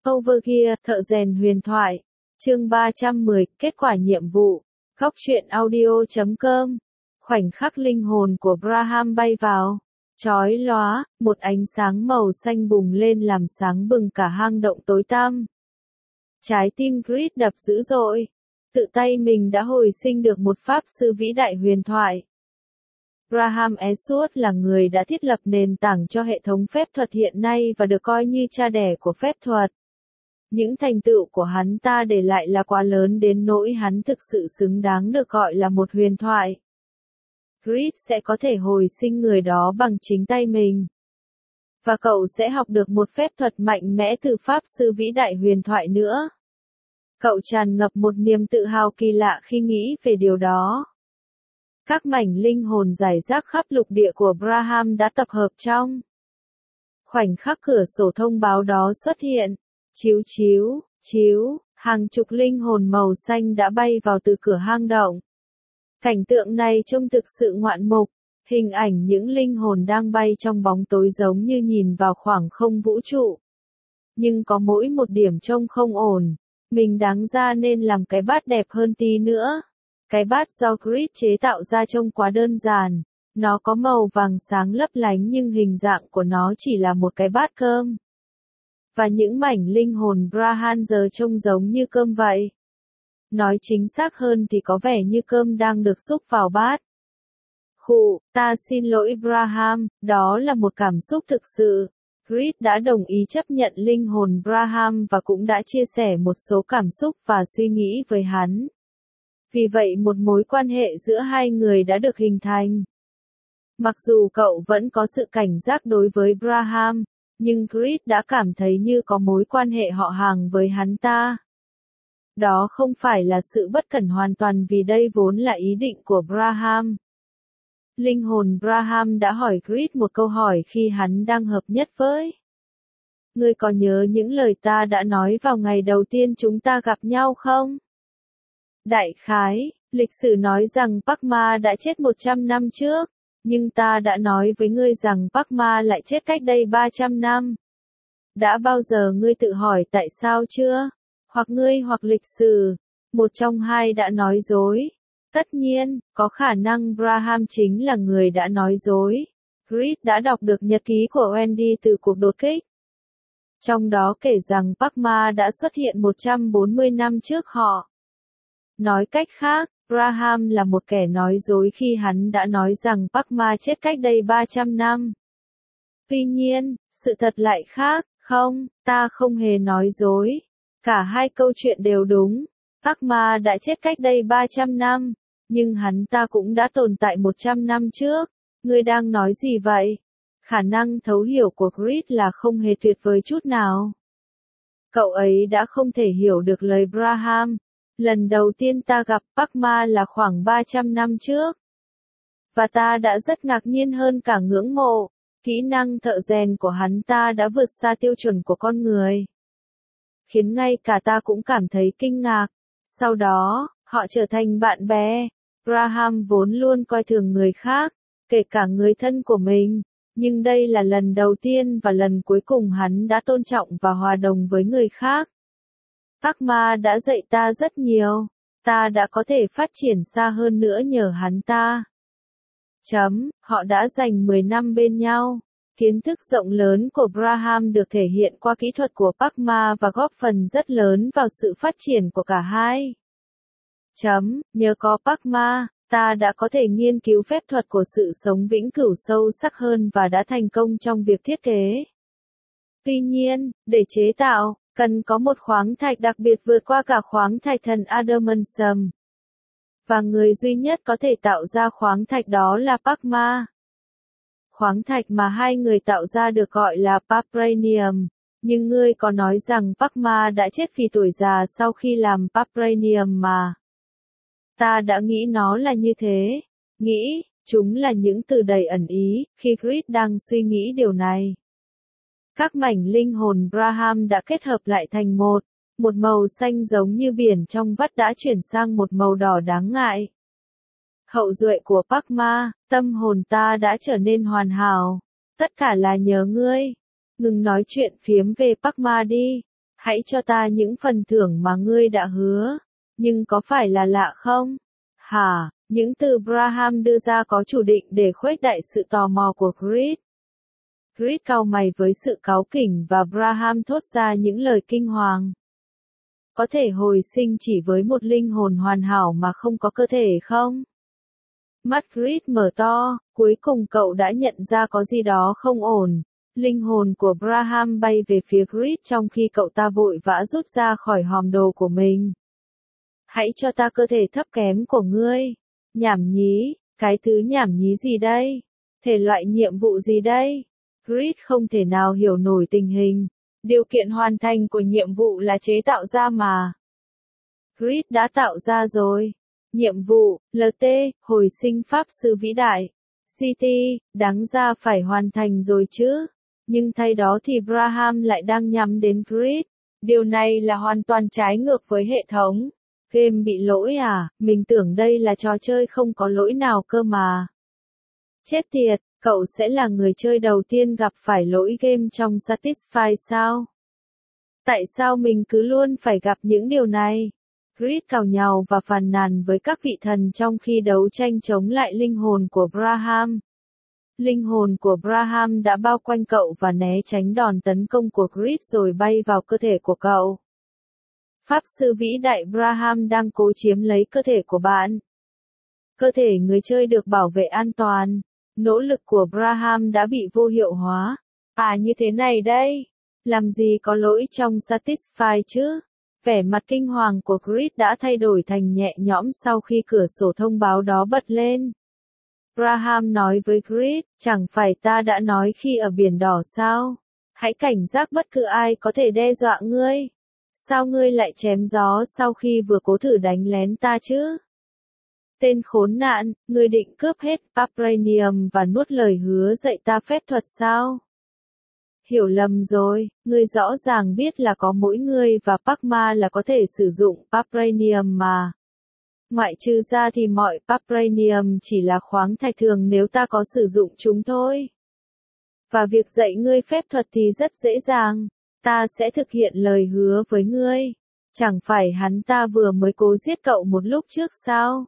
Overgear, thợ rèn huyền thoại. Chương 310, kết quả nhiệm vụ. Góc truyện audio.com. Khoảnh khắc linh hồn của Braham bay vào. Chói lóa, một ánh sáng màu xanh bùng lên làm sáng bừng cả hang động tối tăm. Trái tim Creed đập dữ dội. Tự tay mình đã hồi sinh được một pháp sư vĩ đại huyền thoại. Braham Esuot là người đã thiết lập nền tảng cho hệ thống phép thuật hiện nay và được coi như cha đẻ của phép thuật. Những thành tựu của hắn ta để lại là quá lớn đến nỗi hắn thực sự xứng đáng được gọi là một huyền thoại. Creed sẽ có thể hồi sinh người đó bằng chính tay mình. Và cậu sẽ học được một phép thuật mạnh mẽ từ pháp sư vĩ đại huyền thoại nữa. Cậu tràn ngập một niềm tự hào kỳ lạ khi nghĩ về điều đó. Các mảnh linh hồn rải rác khắp lục địa của Braham đã tập hợp trong khoảnh khắc cửa sổ thông báo đó xuất hiện. Chiếu chiếu, chiếu, hàng chục linh hồn màu xanh đã bay vào từ cửa hang động. Cảnh tượng này trông thực sự ngoạn mục, hình ảnh những linh hồn đang bay trong bóng tối giống như nhìn vào khoảng không vũ trụ. Nhưng có mỗi một điểm trông không ổn, mình đáng ra nên làm cái bát đẹp hơn tí nữa. Cái bát do Creed chế tạo ra trông quá đơn giản, nó có màu vàng sáng lấp lánh nhưng hình dạng của nó chỉ là một cái bát cơm. Và những mảnh linh hồn Braham giờ trông giống như cơm vậy. Nói chính xác hơn thì có vẻ như cơm đang được xúc vào bát. Khụ, ta xin lỗi Braham, đó là một cảm xúc thực sự. Creed đã đồng ý chấp nhận linh hồn Braham và cũng đã chia sẻ một số cảm xúc và suy nghĩ với hắn. Vì vậy một mối quan hệ giữa hai người đã được hình thành. Mặc dù cậu vẫn có sự cảnh giác đối với Braham, nhưng Creed đã cảm thấy như có mối quan hệ họ hàng với hắn ta. Đó không phải là sự bất cẩn hoàn toàn vì đây vốn là ý định của Braham. Linh hồn Braham đã hỏi Creed một câu hỏi khi hắn đang hợp nhất với. Ngươi có nhớ những lời ta đã nói vào ngày đầu tiên chúng ta gặp nhau không? Đại khái, lịch sử nói rằng Parma đã chết 100 năm trước, nhưng ta đã nói với ngươi rằng Parma lại chết cách đây 300 năm. Đã bao giờ ngươi tự hỏi tại sao chưa? Hoặc ngươi hoặc lịch sử, một trong hai đã nói dối. Tất nhiên, có khả năng Braham chính là người đã nói dối. Creed đã đọc được nhật ký của Wendy từ cuộc đột kích. Trong đó kể rằng Parma đã xuất hiện 140 năm trước họ. Nói cách khác, Braham là một kẻ nói dối khi hắn đã nói rằng Parma chết cách đây 300 năm. Tuy nhiên, sự thật lại khác, không, ta không hề nói dối. Cả hai câu chuyện đều đúng. Parma đã chết cách đây 300 năm, nhưng hắn ta cũng đã tồn tại 100 năm trước. Ngươi đang nói gì vậy? Khả năng thấu hiểu của Creed là không hề tuyệt vời chút nào. Cậu ấy đã không thể hiểu được lời Braham. Lần đầu tiên ta gặp Parma là khoảng 300 năm trước. Và ta đã rất ngạc nhiên hơn cả ngưỡng mộ. Kỹ năng thợ rèn của hắn ta đã vượt xa tiêu chuẩn của con người. Khiến ngay cả ta cũng cảm thấy kinh ngạc. Sau đó, họ trở thành bạn bè. Braham vốn luôn coi thường người khác, kể cả người thân của mình. Nhưng đây là lần đầu tiên và lần cuối cùng hắn đã tôn trọng và hòa đồng với người khác. Parma đã dạy ta rất nhiều. Ta đã có thể phát triển xa hơn nữa nhờ hắn ta. Họ đã dành 10 năm bên nhau. Kiến thức rộng lớn của Braham được thể hiện qua kỹ thuật của Parma và góp phần rất lớn vào sự phát triển của cả hai. Nhờ có Parma, ta đã có thể nghiên cứu phép thuật của sự sống vĩnh cửu sâu sắc hơn và đã thành công trong việc thiết kế. Tuy nhiên, để chế tạo, cần có một khoáng thạch đặc biệt vượt qua cả khoáng thạch thần Adamantium. Và người duy nhất có thể tạo ra khoáng thạch đó là Parma. Khoáng thạch mà hai người tạo ra được gọi là Parpranium. Nhưng ngươi có nói rằng Parma đã chết vì tuổi già sau khi làm Parpranium mà. Ta đã nghĩ nó là như thế. Nghĩ, chúng là những từ đầy ẩn ý, khi Creed đang suy nghĩ điều này. Các mảnh linh hồn Braham đã kết hợp lại thành một màu xanh giống như biển trong vắt đã chuyển sang một màu đỏ đáng ngại. Hậu duệ của Parma, tâm hồn ta đã trở nên hoàn hảo. Tất cả là nhờ ngươi. Ngừng nói chuyện phiếm về Parma đi. Hãy cho ta những phần thưởng mà ngươi đã hứa. Nhưng có phải là lạ không? Hả? Những từ Braham đưa ra có chủ định để khuếch đại sự tò mò của Creed. Creed cau mày với sự cáu kỉnh và Braham thốt ra những lời kinh hoàng. Có thể hồi sinh chỉ với một linh hồn hoàn hảo mà không có cơ thể không? Mắt Creed mở to, cuối cùng cậu đã nhận ra có gì đó không ổn. Linh hồn của Braham bay về phía Creed trong khi cậu ta vội vã rút ra khỏi hòm đồ của mình. Hãy cho ta cơ thể thấp kém của ngươi. Nhảm nhí, cái thứ nhảm nhí gì đây? Thể loại nhiệm vụ gì đây? Creed không thể nào hiểu nổi tình hình. Điều kiện hoàn thành của nhiệm vụ là chế tạo ra mà. Creed đã tạo ra rồi. Nhiệm vụ, LT, hồi sinh pháp sư vĩ đại. CT, đáng ra phải hoàn thành rồi chứ. Nhưng thay đó thì Braham lại đang nhắm đến Creed. Điều này là hoàn toàn trái ngược với hệ thống. Game bị lỗi à? Mình tưởng đây là trò chơi không có lỗi nào cơ mà. Chết tiệt, cậu sẽ là người chơi đầu tiên gặp phải lỗi game trong Satisfy sao? Tại sao mình cứ luôn phải gặp những điều này? Creed càu nhàu và phàn nàn với các vị thần trong khi đấu tranh chống lại linh hồn của Braham. Linh hồn của Braham đã bao quanh cậu và né tránh đòn tấn công của Creed rồi bay vào cơ thể của cậu. Pháp sư vĩ đại Braham đang cố chiếm lấy cơ thể của bạn. Cơ thể người chơi được bảo vệ an toàn. Nỗ lực của Braham đã bị vô hiệu hóa. À như thế này đây. Làm gì có lỗi trong Satisfy chứ? Vẻ mặt kinh hoàng của Creed đã thay đổi thành nhẹ nhõm sau khi cửa sổ thông báo đó bật lên. Braham nói với Creed, chẳng phải ta đã nói khi ở biển đỏ sao? Hãy cảnh giác bất cứ ai có thể đe dọa ngươi. Sao ngươi lại chém gió sau khi vừa cố thử đánh lén ta chứ? Tên khốn nạn, ngươi định cướp hết Vibranium và nuốt lời hứa dạy ta phép thuật sao? Hiểu lầm rồi, ngươi rõ ràng biết là có mỗi ngươi và Pacma là có thể sử dụng Vibranium mà. Ngoại trừ ra thì mọi Vibranium chỉ là khoáng thạch thường nếu ta có sử dụng chúng thôi. Và việc dạy ngươi phép thuật thì rất dễ dàng. Ta sẽ thực hiện lời hứa với ngươi. Chẳng phải hắn ta vừa mới cố giết cậu một lúc trước sao?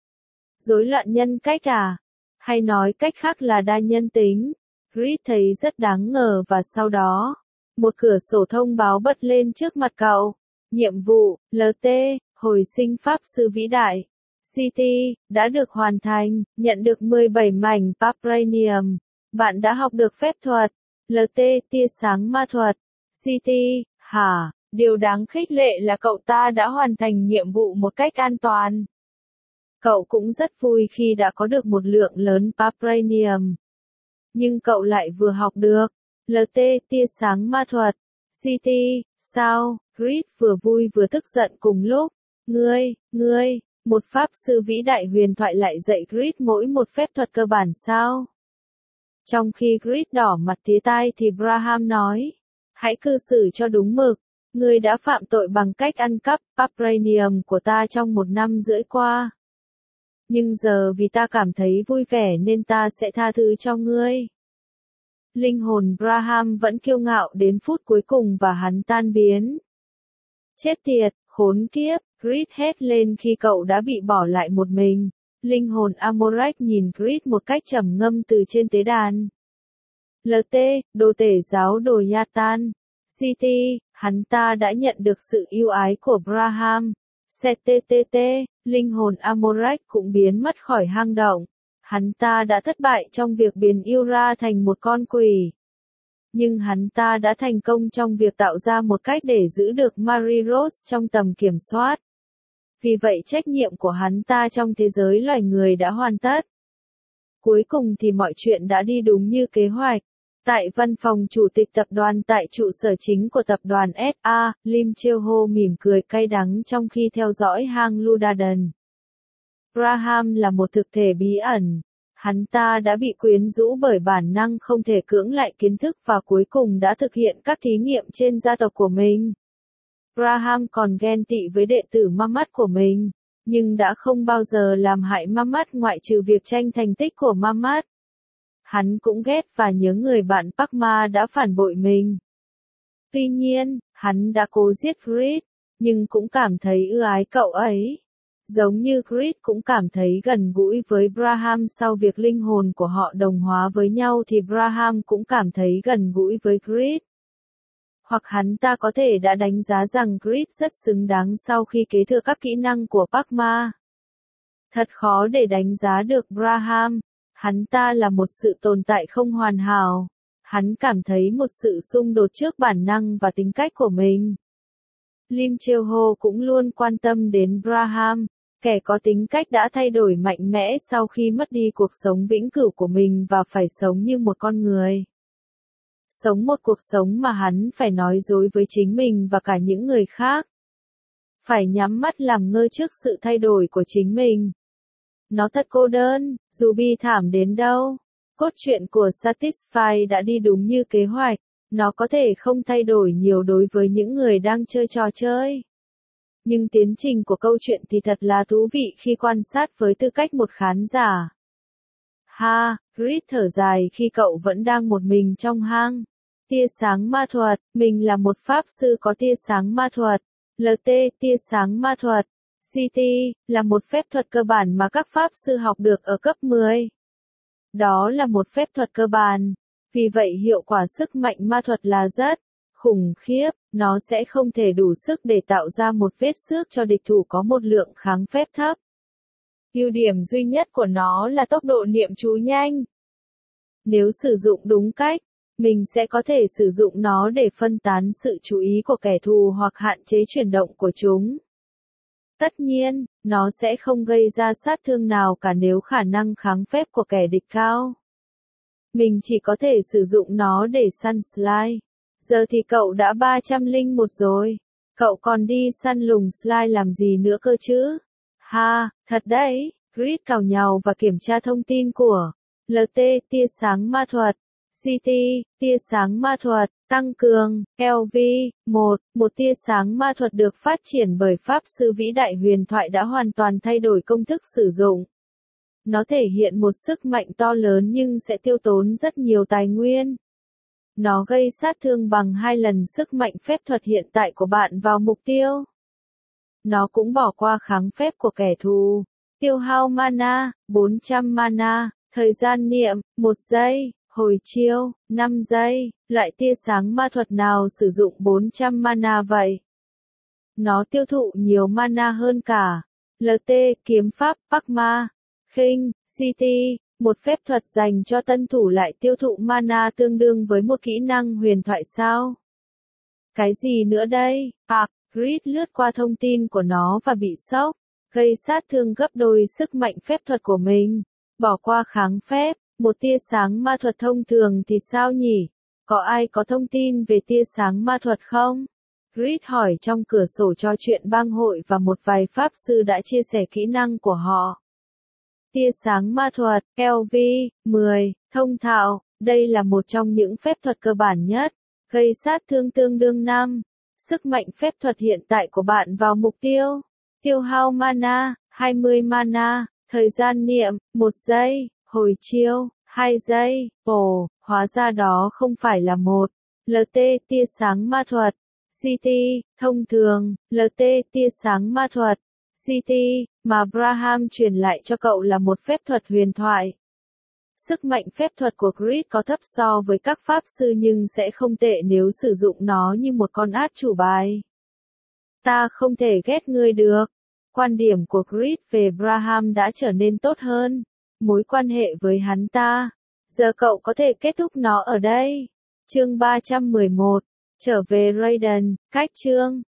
Rối loạn nhân cách à? Hay nói cách khác là đa nhân tính? Creed thấy rất đáng ngờ và sau đó, một cửa sổ thông báo bật lên trước mặt cậu. Nhiệm vụ, LT, hồi sinh pháp sư vĩ đại. CT, đã được hoàn thành, nhận được 17 mảnh Vibranium. Bạn đã học được phép thuật. LT, tia sáng ma thuật. CT, hả, điều đáng khích lệ là cậu ta đã hoàn thành nhiệm vụ một cách an toàn. Cậu cũng rất vui khi đã có được một lượng lớn Vibranium. Nhưng cậu lại vừa học được. LT, tia sáng ma thuật. CT, sao? Creed vừa vui vừa tức giận cùng lúc. Ngươi, một pháp sư vĩ đại huyền thoại lại dạy Creed mỗi một phép thuật cơ bản sao? Trong khi Creed đỏ mặt tía tai thì Braham nói. Hãy cư xử cho đúng mực. Ngươi đã phạm tội bằng cách ăn cắp Vibranium của ta trong 1 năm rưỡi qua. Nhưng giờ vì ta cảm thấy vui vẻ nên ta sẽ tha thứ cho ngươi. Linh hồn Braham vẫn kiêu ngạo đến phút cuối cùng và hắn tan biến. Chết tiệt, khốn kiếp, Creed hét lên khi cậu đã bị bỏ lại một mình. Linh hồn Amorach nhìn Creed một cách trầm ngâm từ trên tế đàn. LT, đồ tể giáo đồ Yatan. CT, hắn ta đã nhận được sự yêu ái của Braham. CTTT, linh hồn Amorach cũng biến mất khỏi hang động. Hắn ta đã thất bại trong việc biến Yura thành một con quỷ. Nhưng hắn ta đã thành công trong việc tạo ra một cách để giữ được Mary Rose trong tầm kiểm soát. Vì vậy trách nhiệm của hắn ta trong thế giới loài người đã hoàn tất. Cuối cùng thì mọi chuyện đã đi đúng như kế hoạch. Tại văn phòng chủ tịch tập đoàn tại trụ sở chính của tập đoàn SA, Lim Cheo-ho mỉm cười cay đắng trong khi theo dõi hang Ludaden. Braham là một thực thể bí ẩn. Hắn ta đã bị quyến rũ bởi bản năng không thể cưỡng lại kiến thức và cuối cùng đã thực hiện các thí nghiệm trên gia tộc của mình. Braham còn ghen tị với đệ tử Mamat của mình, nhưng đã không bao giờ làm hại Mamat ngoại trừ việc tranh thành tích của Mamat. Hắn cũng ghét và nhớ người bạn Pacma đã phản bội mình. Tuy nhiên, Hắn đã cố giết Creed, nhưng cũng cảm thấy ưa ái cậu ấy. Giống như Creed cũng cảm thấy gần gũi với Braham sau việc linh hồn của họ đồng hóa với nhau thì Braham cũng cảm thấy gần gũi với Creed. Hoặc hắn ta có thể đã đánh giá rằng Creed rất xứng đáng sau khi kế thừa các kỹ năng của Padma. Thật khó để đánh giá được Braham. Hắn ta là một sự tồn tại không hoàn hảo. Hắn cảm thấy một sự xung đột trước bản năng và tính cách của mình. Lim Cheo-ho cũng luôn quan tâm đến Braham, kẻ có tính cách đã thay đổi mạnh mẽ sau khi mất đi cuộc sống vĩnh cửu của mình và phải sống như một con người. Sống một cuộc sống mà hắn phải nói dối với chính mình và cả những người khác. Phải nhắm mắt làm ngơ trước sự thay đổi của chính mình. Nó thật cô đơn, dù bi thảm đến đâu. Cốt truyện của Satisfy đã đi đúng như kế hoạch. Nó có thể không thay đổi nhiều đối với những người đang chơi trò chơi. Nhưng tiến trình của câu chuyện thì thật là thú vị khi quan sát với tư cách một khán giả. Ha, Creed thở dài khi cậu vẫn đang một mình trong hang. Tia sáng ma thuật, mình là một pháp sư có tia sáng ma thuật. LT, tia sáng ma thuật. CT, là một phép thuật cơ bản mà các pháp sư học được ở cấp 10. Đó là một phép thuật cơ bản. Vì vậy hiệu quả sức mạnh ma thuật là rất khủng khiếp, nó sẽ không thể đủ sức để tạo ra một vết xước cho địch thủ có một lượng kháng phép thấp. Ưu điểm duy nhất của nó là tốc độ niệm chú nhanh. Nếu sử dụng đúng cách, mình sẽ có thể sử dụng nó để phân tán sự chú ý của kẻ thù hoặc hạn chế chuyển động của chúng. Tất nhiên, nó sẽ không gây ra sát thương nào cả nếu khả năng kháng phép của kẻ địch cao. Mình chỉ có thể sử dụng nó để săn slime. Giờ thì cậu đã 301 rồi. Cậu còn đi săn lùng slime làm gì nữa cơ chứ? Ha, thật đấy. Creed cào nhào và kiểm tra thông tin của LT, tia sáng ma thuật. CT, tia sáng ma thuật, tăng cường, LV, một tia sáng ma thuật được phát triển bởi Pháp sư vĩ đại huyền thoại đã hoàn toàn thay đổi công thức sử dụng. Nó thể hiện một sức mạnh to lớn nhưng sẽ tiêu tốn rất nhiều tài nguyên. Nó gây sát thương bằng 2 lần sức mạnh phép thuật hiện tại của bạn vào mục tiêu. Nó cũng bỏ qua kháng phép của kẻ thù. Tiêu hao mana, 400 mana, thời gian niệm, 1 giây, hồi chiêu, 5 giây, loại tia sáng ma thuật nào sử dụng 400 mana vậy? Nó tiêu thụ nhiều mana hơn cả. LT, kiếm pháp, Padma, khinh, CT, một phép thuật dành cho tân thủ lại tiêu thụ mana tương đương với một kỹ năng huyền thoại sao? Cái gì nữa đây? Creed lướt qua thông tin của nó và bị sốc, gây sát thương gấp đôi sức mạnh phép thuật của mình. Bỏ qua kháng phép, một tia sáng ma thuật thông thường thì sao nhỉ? Có ai có thông tin về tia sáng ma thuật không? Creed hỏi trong cửa sổ trò chuyện bang hội và một vài pháp sư đã chia sẻ kỹ năng của họ. Tia sáng ma thuật, LV, 10, thông thạo, đây là một trong những phép thuật cơ bản nhất, gây sát thương tương đương 5. Sức mạnh phép thuật hiện tại của bạn vào mục tiêu. Tiêu hao mana, 20 mana, thời gian niệm, 1 giây, hồi chiêu, 2 giây, hóa ra đó không phải là một. LT, tia sáng ma thuật. CT, thông thường, LT, tia sáng ma thuật. CT, mà Braham truyền lại cho cậu là một phép thuật huyền thoại. Sức mạnh phép thuật của Creed có thấp so với các pháp sư nhưng sẽ không tệ nếu sử dụng nó như một con át chủ bài. Ta không thể ghét ngươi được. Quan điểm của Creed về Braham đã trở nên tốt hơn. Mối quan hệ với hắn ta. Giờ cậu có thể kết thúc nó ở đây. Chương 311. Trở về Raiden, cách chương.